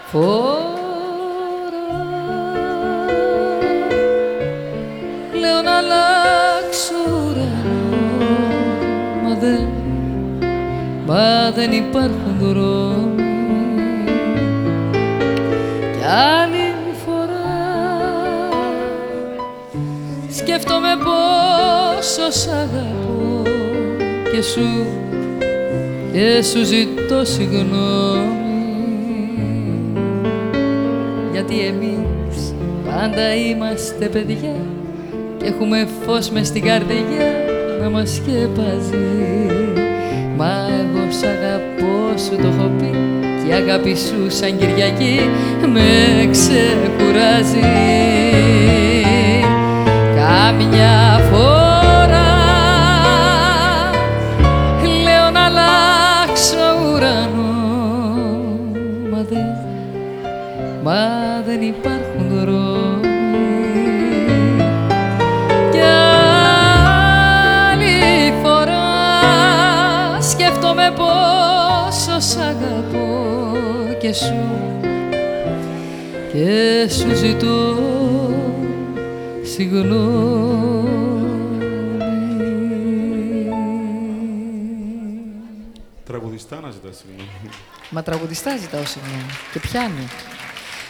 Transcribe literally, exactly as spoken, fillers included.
φορά. Λέω να αλλάξω ουρανό, μα δεν, μα δεν υπάρχουν δρόμοι. Κι άλλη φορά σκέφτομαι πόσο σ' αγαπώ και σου, και σου ζητώ συγγνώμη. Γιατί εμείς πάντα είμαστε παιδιά και έχουμε φως μες στην καρδιά να μας σκεπάζει. Μα εγώ σ' αγαπώ, σου το έχω πει, και η αγάπη σου σαν Κυριακή με ξεκουράζει. Καμιά φορά λέω να αλλάξω ουρανό, μα δεν, μα δεν υπάρχουν δρόμοι. Κι άλλη φορά σκέφτομαι πόσο σ' αγαπώ και σου, και σου ζητώ συγγνώμη. Τραγουδιστά να ζητάς συγγνώμη. Μα τραγουδιστά ζητάω συγγνώμη και πιάνει.